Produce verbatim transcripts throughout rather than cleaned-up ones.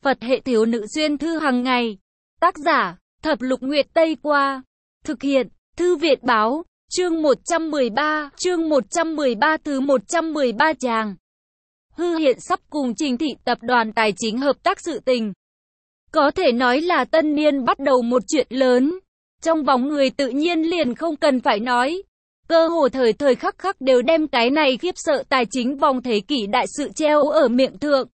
Phật hệ thiếu nữ xuyên thư hàng ngày. Tác giả, Thập Lục Nguyệt Tây Qua. Thực hiện, Thư viện báo, chương một trăm mười ba, chương một trăm mười ba thứ một trăm mười ba tràng. Hư Hiện sắp cùng Trình Thị tập đoàn tài chính hợp tác sự tình. Có thể nói là tân niên bắt đầu một chuyện lớn. Trong vòng người tự nhiên liền không cần phải nói. Cơ hồ thời thời khắc khắc đều đem cái này khiếp sợ tài chính vòng thế kỷ đại sự treo ở miệng thượng.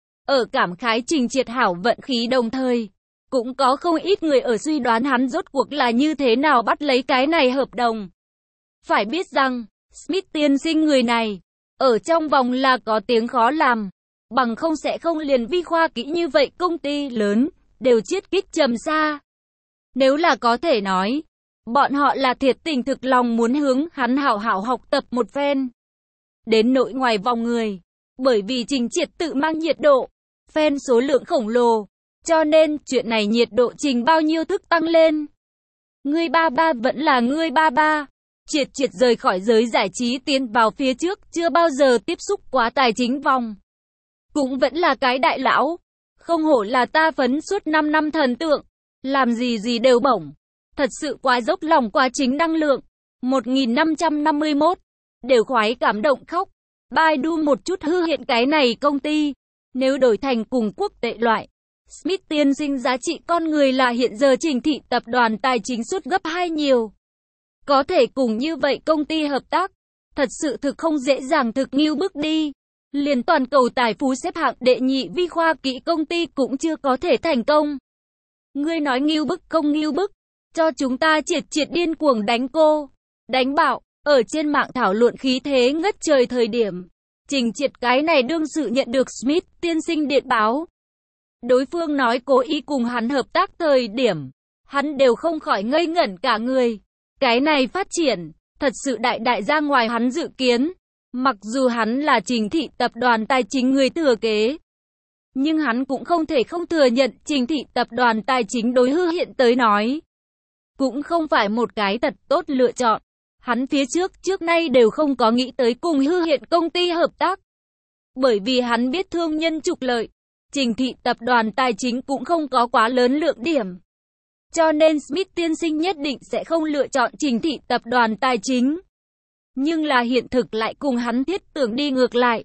Ở cảm khái Trình Triệt hảo vận khí đồng thời, cũng có không ít người ở suy đoán hắn rốt cuộc là như thế nào bắt lấy cái này hợp đồng. Phải biết rằng, Smith tiên sinh người này, ở trong vòng là có tiếng khó làm, bằng không sẽ không liền vi khoa kỹ như vậy công ty lớn, đều chiết kích trầm xa. Nếu là có thể nói, bọn họ là thiệt tình thực lòng muốn hướng hắn hảo hảo học tập một phen. Đến nỗi ngoài vòng người, bởi vì Trình Triệt tự mang nhiệt độ, fan số lượng khổng lồ, cho nên chuyện này nhiệt độ Trình bao nhiêu thức tăng lên. Ngươi ba ba vẫn là ngươi ba ba. Triệt Triệt rời khỏi giới giải trí tiến vào phía trước, chưa bao giờ tiếp xúc quá tài chính vòng. Cũng vẫn là cái đại lão. Không hổ là ta phấn suốt năm năm thần tượng. Làm gì gì đều bổng. Thật sự quá dốc lòng quá chính năng lượng. một nghìn năm trăm năm mươi mốt. Đều khoái cảm động khóc. Baidu một chút Hư Hiện cái này công ty. Nếu đổi thành cùng quốc tệ loại. Smith tiên sinh giá trị con người là hiện giờ Trình Thị tập đoàn tài chính suốt gấp hai nhiều. Có thể cùng như vậy công ty hợp tác, thật sự thực không dễ dàng thực nghiêu bức đi. Liền toàn cầu tài phú xếp hạng đệ nhị vi khoa kỹ công ty cũng chưa có thể thành công. Ngươi nói nghiêu bức không nghiêu bức, cho chúng ta Triệt Triệt điên cuồng đánh cô, đánh bạo, ở trên mạng thảo luận khí thế ngất trời thời điểm. Trình Triệt cái này đương sự nhận được Smith tiên sinh điện báo. Đối phương nói cố ý cùng hắn hợp tác thời điểm, hắn đều không khỏi ngây ngẩn cả người. Cái này phát triển, thật sự đại đại ra ngoài hắn dự kiến. Mặc dù hắn là Trình Thị tập đoàn tài chính người thừa kế, nhưng hắn cũng không thể không thừa nhận Trình Thị tập đoàn tài chính đối Hư Hiện tới nói, cũng không phải một cái thật tốt lựa chọn. Hắn phía trước trước nay đều không có nghĩ tới cùng Hư Hiện công ty hợp tác. Bởi vì hắn biết thương nhân trục lợi, Trình Thị tập đoàn tài chính cũng không có quá lớn lượng điểm. Cho nên Smith tiên sinh nhất định sẽ không lựa chọn Trình Thị tập đoàn tài chính. Nhưng là hiện thực lại cùng hắn thiết tưởng đi ngược lại.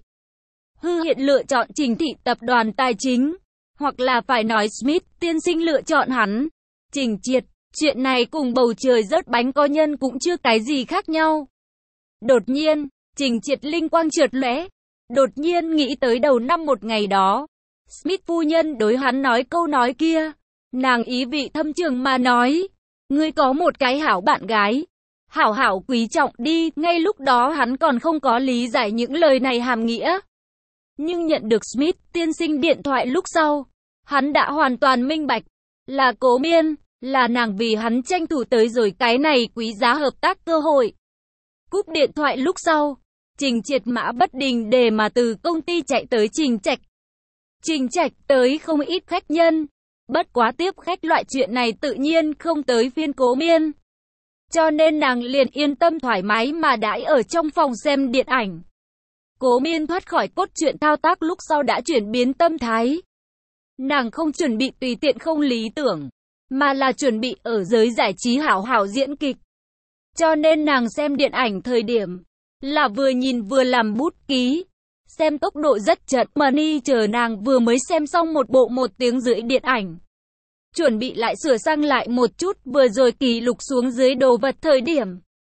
Hư Hiện lựa chọn Trình Thị tập đoàn tài chính, hoặc là phải nói Smith tiên sinh lựa chọn hắn. Trình Triệt, chuyện này cùng bầu trời rớt bánh có nhân cũng chưa cái gì khác nhau. Đột nhiên, Trình Triệt linh quang chợt lóe, đột nhiên nghĩ tới đầu năm một ngày đó. Smith phu nhân đối hắn nói câu nói kia. Nàng ý vị thâm trường mà nói, ngươi có một cái hảo bạn gái, hảo hảo quý trọng đi. Ngay lúc đó hắn còn không có lý giải những lời này hàm nghĩa. Nhưng nhận được Smith tiên sinh điện thoại lúc sau, hắn đã hoàn toàn minh bạch, là Cố Miên, là nàng vì hắn tranh thủ tới rồi cái này quý giá hợp tác cơ hội. Cúp điện thoại lúc sau, Trình Triệt mã bất đình để mà từ công ty chạy tới Trình Trạch. Trình Trạch tới không ít khách nhân. Bất quá tiếp khách loại chuyện này tự nhiên không tới phiên Cố Miên. Cho nên nàng liền yên tâm thoải mái mà đãi ở trong phòng xem điện ảnh. Cố Miên thoát khỏi cốt truyện thao tác lúc sau đã chuyển biến tâm thái. Nàng không chuẩn bị tùy tiện không lý tưởng, mà là chuẩn bị ở giới giải trí hảo hảo diễn kịch. Cho nên nàng xem điện ảnh thời điểm, là vừa nhìn vừa làm bút ký. Xem tốc độ rất chậm, Money chờ nàng vừa mới xem xong một bộ một tiếng rưỡi điện ảnh. Chuẩn bị lại sửa sang lại một chút vừa rồi ký lục xuống dưới đồ vật thời điểm.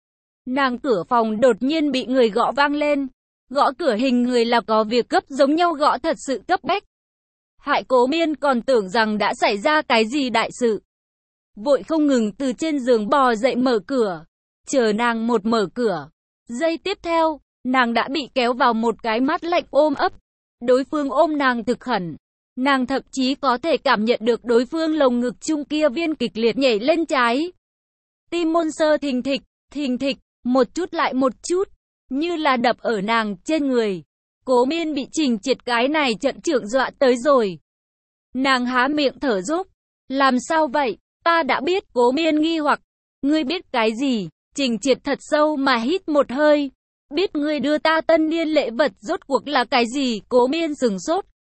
Nàng cửa phòng đột nhiên bị người gõ vang lên. Gõ cửa hình người là có việc cấp giống nhau gõ thật sự cấp bách. Hại Cố Miên còn tưởng rằng đã xảy ra cái gì đại sự. Vội không ngừng từ trên giường bò dậy mở cửa. Chờ nàng một mở cửa. Giây tiếp theo, nàng đã bị kéo vào một cái mát lạnh ôm ấp. Đối phương ôm nàng thực khẩn. Nàng thậm chí có thể cảm nhận được đối phương lồng ngực chung kia viên kịch liệt nhảy lên trái. Tim môn sơ thình thịch, thình thịch, một chút lại một chút, như là đập ở nàng trên người. Cố Miên bị Trình Triệt cái này trận trưởng dọa tới rồi. Nàng há miệng thở dốc. Làm sao vậy? Ta đã biết. Cố Miên nghi hoặc. Ngươi biết cái gì? Trình Triệt thật sâu mà hít một hơi. Biết ngươi đưa ta tân niên lễ vật rốt cuộc là cái gì? Cố Miên sửng sốt.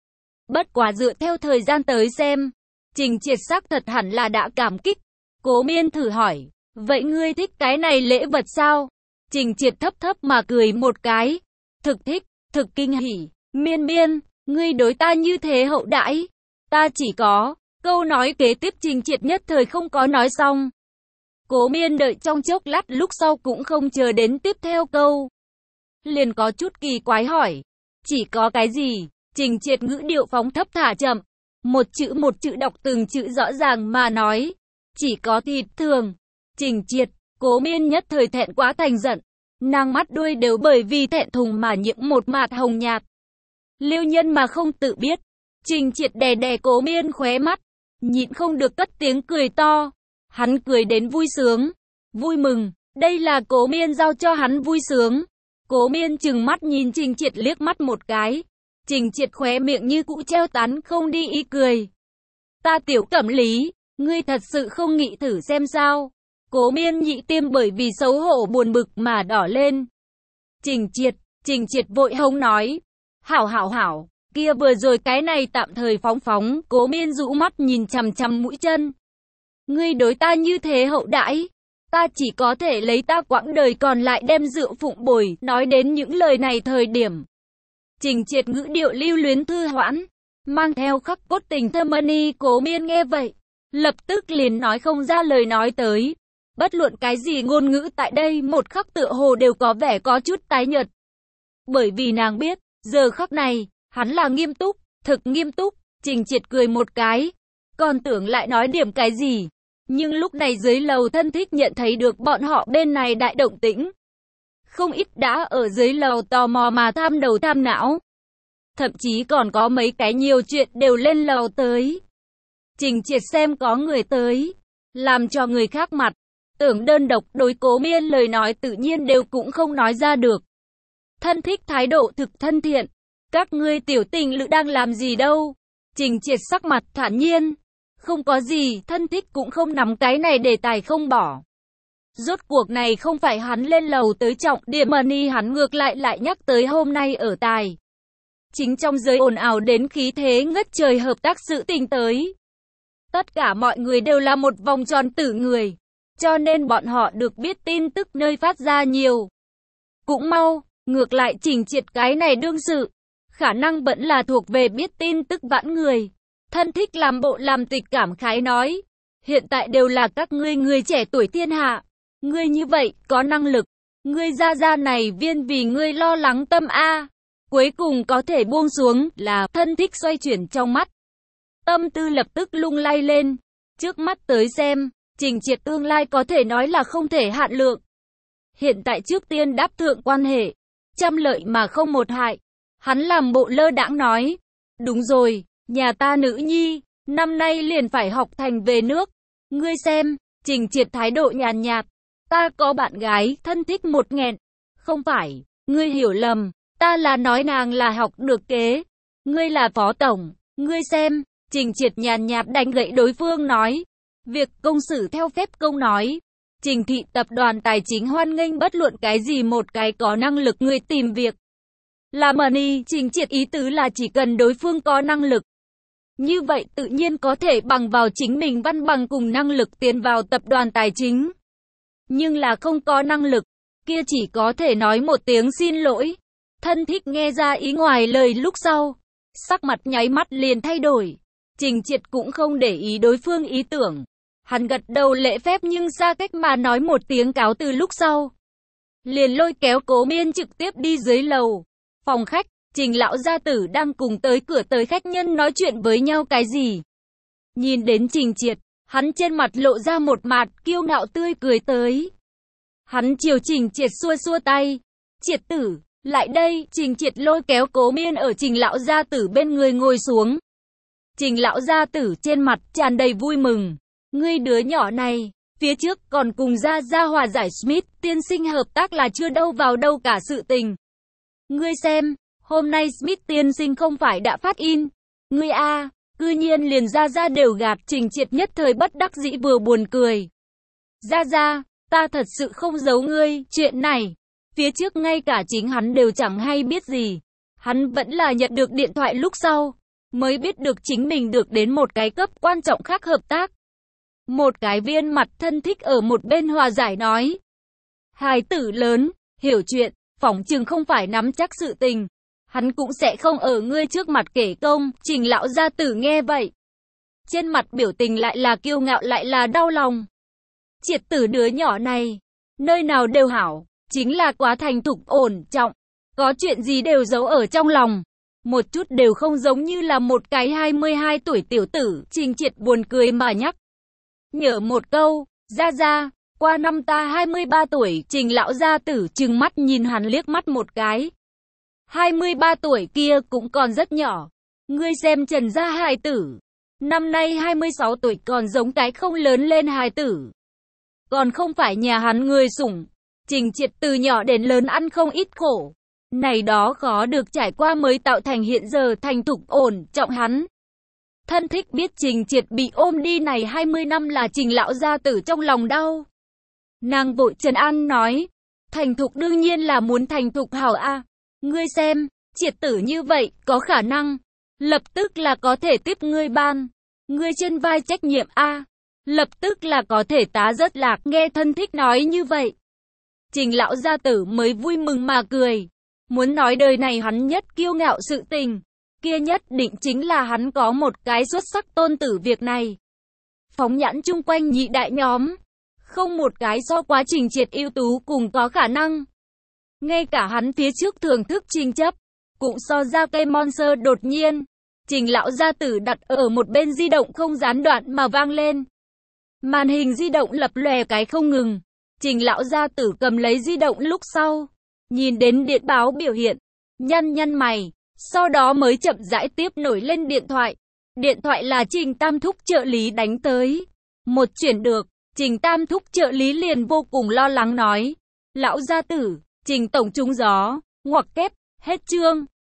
Bất quá dựa theo thời gian tới xem, Trình Triệt xác thật hẳn là đã cảm kích. Cố Miên thử hỏi, vậy ngươi thích cái này lễ vật sao? Trình Triệt thấp thấp mà cười một cái. Thực thích, thực kinh hỉ. Miên Miên, ngươi đối ta như thế hậu đãi. Ta chỉ có, câu nói kế tiếp Trình Triệt nhất thời không có nói xong. Cố Miên đợi trong chốc lát lúc sau cũng không chờ đến tiếp theo câu. Liền có chút kỳ quái hỏi. Chỉ có cái gì? Trình Triệt ngữ điệu phóng thấp thả chậm. Một chữ một chữ đọc từng chữ rõ ràng mà nói. Chỉ có thịt thường. Trình Triệt, Cố Miên nhất thời thẹn quá thành giận. Nàng mắt đuôi đều bởi vì thẹn thùng mà nhiễm một mạt hồng nhạt. Liêu nhân mà không tự biết. Trình Triệt đè đè Cố Miên khóe mắt. Nhịn không được cất tiếng cười to. Hắn cười đến vui sướng. Vui mừng. Đây là Cố Miên giao cho hắn vui sướng. Cố Miên chừng mắt nhìn Trình Triệt liếc mắt một cái. Trình Triệt khóe miệng như cũ treo tán không đi ý cười. Ta Tiểu Cẩm Lý, ngươi thật sự không nghĩ thử xem sao? Cố Miên nhị tiêm bởi vì xấu hổ buồn bực mà đỏ lên. Trình Triệt, Trình Triệt vội hông nói. Hảo hảo hảo, kia vừa rồi cái này tạm thời phóng phóng. Cố Miên rũ mắt nhìn chằm chằm mũi chân. Ngươi đối ta như thế hậu đãi. Ta chỉ có thể lấy ta quãng đời còn lại đem rượu phụng bồi. Nói đến những lời này thời điểm. Trình Triệt ngữ điệu lưu luyến thư hoãn. Mang theo khắc cốt tình thâm ni. Cố Miên nghe vậy. Lập tức liền nói không ra lời nói tới. Bất luận cái gì ngôn ngữ tại đây một khắc tựa hồ đều có vẻ có chút tái nhợt. Bởi vì nàng biết, giờ khắc này, hắn là nghiêm túc, thực nghiêm túc. Trình Triệt cười một cái. Còn tưởng lại nói điểm cái gì. Nhưng lúc này dưới lầu thân thích nhận thấy được bọn họ bên này đại động tĩnh. Không ít đã ở dưới lầu tò mò mà tham đầu tham não. Thậm chí còn có mấy cái nhiều chuyện đều lên lầu tới. Trình Triệt xem có người tới. Làm cho người khác mặt. Tưởng đơn độc đối Cố Miên lời nói tự nhiên đều cũng không nói ra được. Thân thích thái độ thực thân thiện. Các ngươi tiểu tình lữ đang làm gì đâu? Trình Triệt sắc mặt thản nhiên. Không có gì, thân thích cũng không nắm cái này đề tài không bỏ. Rốt cuộc này không phải hắn lên lầu tới trọng điểm money, hắn ngược lại lại nhắc tới hôm nay ở tài. Chính trong giới ồn ào đến khí thế ngất trời hợp tác sự tình tới. Tất cả mọi người đều là một vòng tròn tử người. Cho nên bọn họ được biết tin tức nơi phát ra nhiều. Cũng mau, ngược lại Trình Triệt cái này đương sự. Khả năng vẫn là thuộc về biết tin tức vãn người. Thân thích làm bộ làm tịch cảm khái nói. Hiện tại đều là các ngươi người trẻ tuổi thiên hạ. Ngươi như vậy, có năng lực. Ngươi ra ra này viên vì ngươi lo lắng tâm a. Cuối cùng có thể buông xuống là thân thích xoay chuyển trong mắt. Tâm tư lập tức lung lay lên. Trước mắt tới xem, Trình Triệt tương lai có thể nói là không thể hạn lượng. Hiện tại trước tiên đáp thượng quan hệ. Trăm lợi mà không một hại. Hắn làm bộ lơ đãng nói. Đúng rồi, nhà ta nữ nhi, năm nay liền phải học thành về nước. Ngươi xem, Trình Triệt thái độ nhàn nhạt. Ta có bạn gái, thân thích một nghẹn. Không phải, ngươi hiểu lầm. Ta là nói nàng là học được kế. Ngươi là phó tổng. Ngươi xem, Trình Triệt nhàn nhạt đánh gậy đối phương nói. Việc công xử theo phép công nói. Trình thị tập đoàn tài chính hoan nghênh bất luận cái gì một cái có năng lực người tìm việc. Là money, Trình Triệt ý tứ là chỉ cần đối phương có năng lực. Như vậy tự nhiên có thể bằng vào chính mình văn bằng cùng năng lực tiến vào tập đoàn tài chính. Nhưng là không có năng lực, kia chỉ có thể nói một tiếng xin lỗi. Thân thích nghe ra ý ngoài lời lúc sau. Sắc mặt nháy mắt liền thay đổi. Trình Triệt cũng không để ý đối phương ý tưởng. Hắn gật đầu lễ phép nhưng xa cách mà nói một tiếng cáo từ lúc sau. Liền lôi kéo Cố Miên trực tiếp đi dưới lầu. Phòng khách, Trình lão gia tử đang cùng tới cửa tới khách nhân nói chuyện với nhau cái gì. Nhìn đến Trình Triệt, hắn trên mặt lộ ra một mặt kiêu ngạo tươi cười tới. Hắn chiều Trình Triệt xua xua tay. Triệt tử, lại đây. Trình Triệt lôi kéo Cố Miên ở Trình lão gia tử bên người ngồi xuống. Trình lão gia tử trên mặt tràn đầy vui mừng. Ngươi đứa nhỏ này, phía trước còn cùng gia gia hòa giải Smith tiên sinh hợp tác là chưa đâu vào đâu cả sự tình. Ngươi xem, hôm nay Smith tiên sinh không phải đã phát in. Ngươi a, cư nhiên liền gia gia đều gạt. Trình Triệt nhất thời bất đắc dĩ vừa buồn cười. Gia gia, ta thật sự không giấu ngươi, chuyện này. Phía trước ngay cả chính hắn đều chẳng hay biết gì. Hắn vẫn là nhận được điện thoại lúc sau. mới biết được chính mình được đến một cái cấp quan trọng khác hợp tác. Một cái viên mặt thân thích ở một bên hòa giải nói. Hài tử lớn, hiểu chuyện, phỏng chừng không phải nắm chắc sự tình. Hắn cũng sẽ không ở ngươi trước mặt kể công. Trình lão gia tử nghe vậy. Trên mặt biểu tình lại là kiêu ngạo lại là đau lòng. Triệt tử đứa nhỏ này, nơi nào đều hảo, chính là quá thành thục ổn trọng. Có chuyện gì đều giấu ở trong lòng. Một chút đều không giống như là một cái hai mươi hai tuổi tiểu tử. Trình Triệt buồn cười mà nhắc. Nhớ một câu, ra ra, qua năm ta hai mươi ba tuổi. Trình lão gia tử trừng mắt nhìn hắn liếc mắt một cái. hai mươi ba tuổi kia cũng còn rất nhỏ. Ngươi xem Trần gia hài tử. Năm nay hai mươi sáu tuổi còn giống cái không lớn lên hài tử. Còn không phải nhà hắn người sủng. Trình Triệt từ nhỏ đến lớn ăn không ít khổ. Này đó khó được trải qua mới tạo thành hiện giờ thành thục ổn trọng hắn. Thân thích biết Trình Triệt bị ôm đi này hai mươi năm là Trình lão gia tử trong lòng đau. Nàng vội trấn an nói. Thành thục đương nhiên là muốn thành thục hảo a. Ngươi xem, Triệt tử như vậy, có khả năng. Lập tức là có thể tiếp ngươi ban. Ngươi trên vai trách nhiệm a. Lập tức là có thể tá rất lạc. Nghe thân thích nói như vậy. Trình lão gia tử mới vui mừng mà cười. Muốn nói đời này hắn nhất kiêu ngạo sự tình. Kia nhất định chính là hắn có một cái xuất sắc tôn tử việc này. Phóng nhãn chung quanh nhị đại nhóm. Không một cái so quá Trình Triệt ưu tú cùng có khả năng. Ngay cả hắn phía trước thưởng thức Trình chấp. Cũng so ra cây Monster đột nhiên. Trình lão gia tử đặt ở một bên di động không gián đoạn mà vang lên. Màn hình di động lập lòe cái không ngừng. Trình lão gia tử cầm lấy di động lúc sau. Nhìn đến điện báo biểu hiện. Nhăn nhăn mày. Sau đó mới chậm rãi tiếp nổi lên điện thoại. Điện thoại là Trình Tam Thúc trợ lý đánh tới. Một chuyển được. Trình Tam Thúc trợ lý liền vô cùng lo lắng nói. Lão gia tử, Trình tổng trúng gió. Ngoặc kép, hết chương.